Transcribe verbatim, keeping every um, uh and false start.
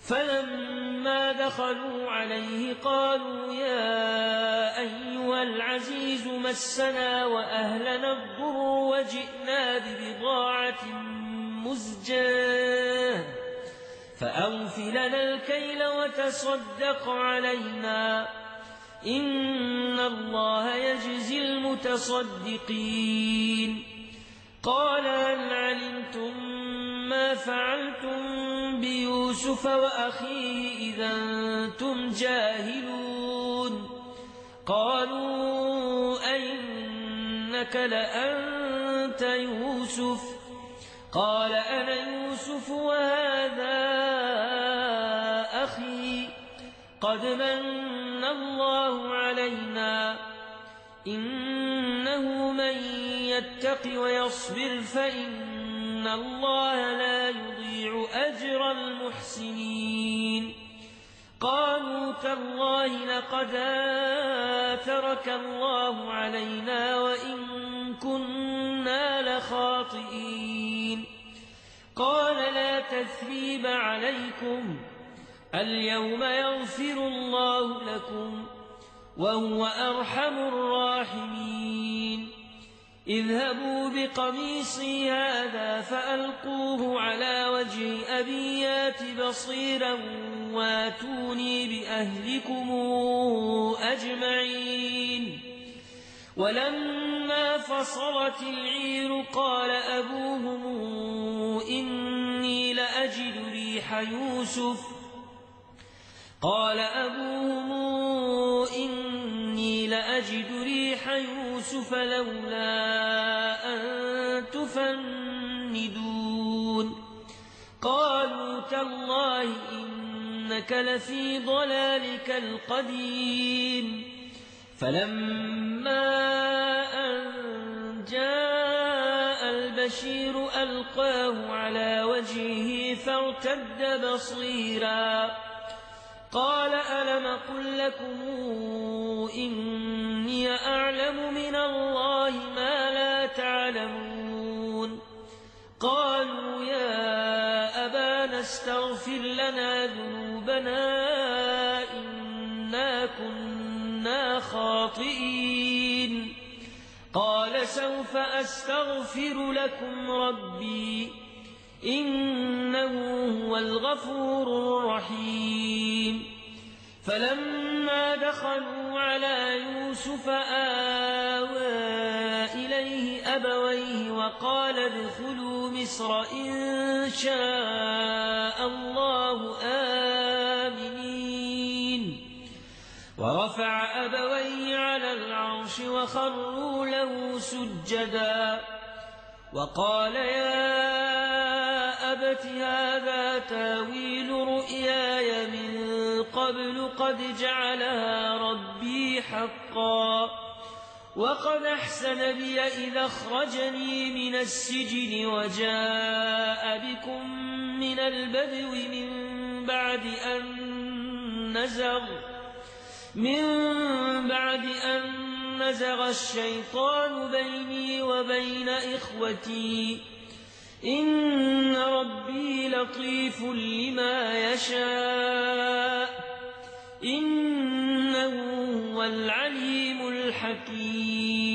فلما دخلوا عليه قالوا يا أيها العزيز مسنا وأهلنا الضر وجئنا ببضاعة مزجاة فأوف لنا الكيل وتصدق علينا إن الله يجزي المتصدقين. قال هل علمتم ما فعلتم بيوسف وأخيه إذا أنتم جاهلون؟ قالوا أئنك لأنت يوسف؟ قال أنا يوسف وهذا أخي قد من الله علينا إنه من يتق ويصبر فإن الله لا يضيع أجر المحسنين. قالوا تالله لقد آثرك الله علينا وإن كنا لخاطئين. قال لا تثريب عليكم اليوم يغفر الله لكم وهو أرحم الراحمين. اذهبوا بقميصي هذا فألقوه على وجه أبي يات بصيرا واتوني بأهلكم أجمعين. ولما فصلت العير قال أبوهم إني لأجد ريح يوسف قال أبوهم إني لأجد ريح يوسف لولا أن تفندون. قالوا تالله إنك لفي ضلالك القديم. فلما أن جاء البشير ألقاه على وجهه فارتد بصيرا قال ألم أقل لكم إني أعلم من الله ما لا تعلمون؟ قالوا يا أبانا استغفر لنا ذنوبنا إنا كنا خاطئين. قال سوف أستغفر لكم ربي إنه هو الغفور الرحيم. فلما دخلوا على يوسف آوى إليه أبويه وقال ادخلوا مصر إن شاء الله آمنين. ورفع أبويه على العرش وخروا له سجدا وقال يا أبت هذا تاويل رؤياي من قبل قد جعلها ربي حقا وقد أحسن بي إذا أخرجني من السجن وجاء بكم من البدو من بعد أن نزغ من بعد أن نزغ الشيطان بيني وبين إخوتي إن ربي لطيف لما يشاء إنه هو العليم الحكيم.